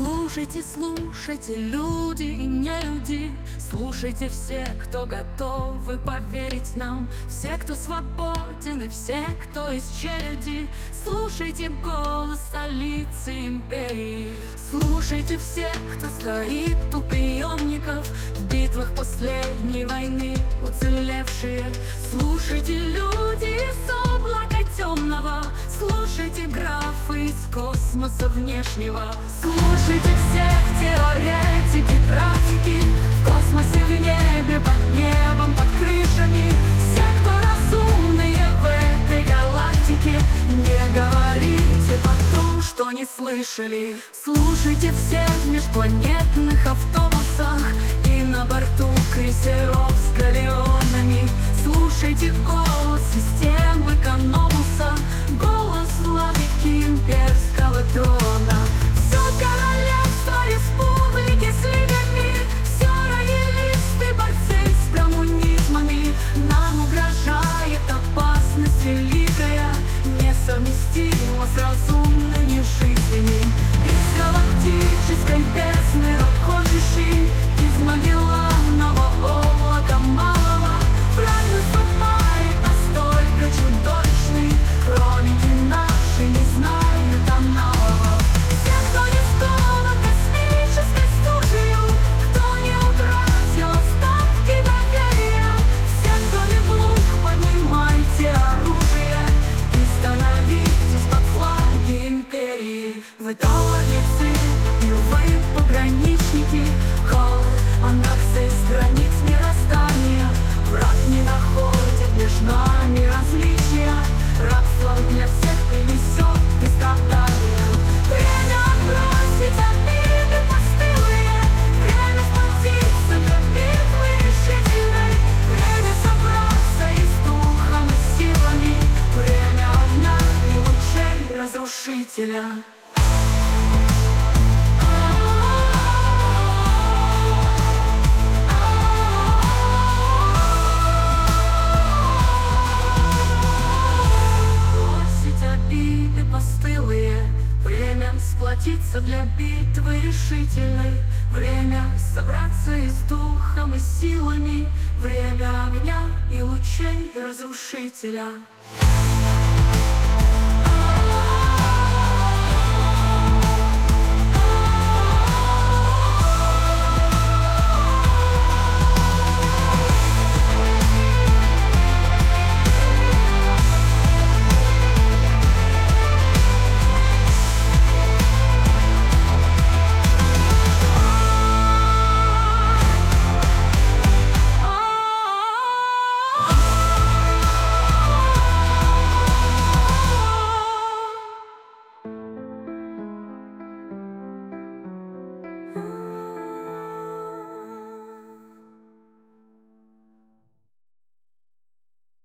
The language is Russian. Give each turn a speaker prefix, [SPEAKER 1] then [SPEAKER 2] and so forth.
[SPEAKER 1] Слушайте, слушайте, люди и не люди. Слушайте все, кто готовы поверить нам. Все, кто свободен, и все, кто из череди. Слушайте голос столицы империи. Слушайте всех, кто стоит у приемников в битвах последней войны уцелевшие. Слушайте, люди из облака темного. Слушайте, графы из космоса внешнего. Слушайте всех теоретики, практики в космосе, в небе, под небом, под крышами. Все, кто разумные в этой галактике. Не говорите потом, что не слышали. Слушайте всех в межпланетных автобусах и на борту крейсеров с галеонами. Слушайте голос системы Канобуса, голос владыки имперского трона. Все королевство республики с лигами, все роялисты, борцы с коммунизмами. Нам угрожает опасность великая, несовместима с разумными жизнями. Из галактической бездны отходящий, из Магелланова облака малого. Враг наступает настолько чудовищный, хроники наши не знают аналогов. Все, кто не скован космической стужей, кто не утратил остатки доверия. Все, кто не глух, поднимайте оружие и становитесь под флаги империи. Вы товарищи, и вы пограничники, холод, аннексия с границ мироздания. Враг не находит между нами различия, рабство для всех принесет и страдания. Время отбросить обиды постылые, время сплотиться для битвы решительной, время собраться и с духом и силами, время огня и лучей разрушителя. Постылые, время сплотиться для битвы решительной, время собраться и с духом и силами, время огня и лучей разрушителя.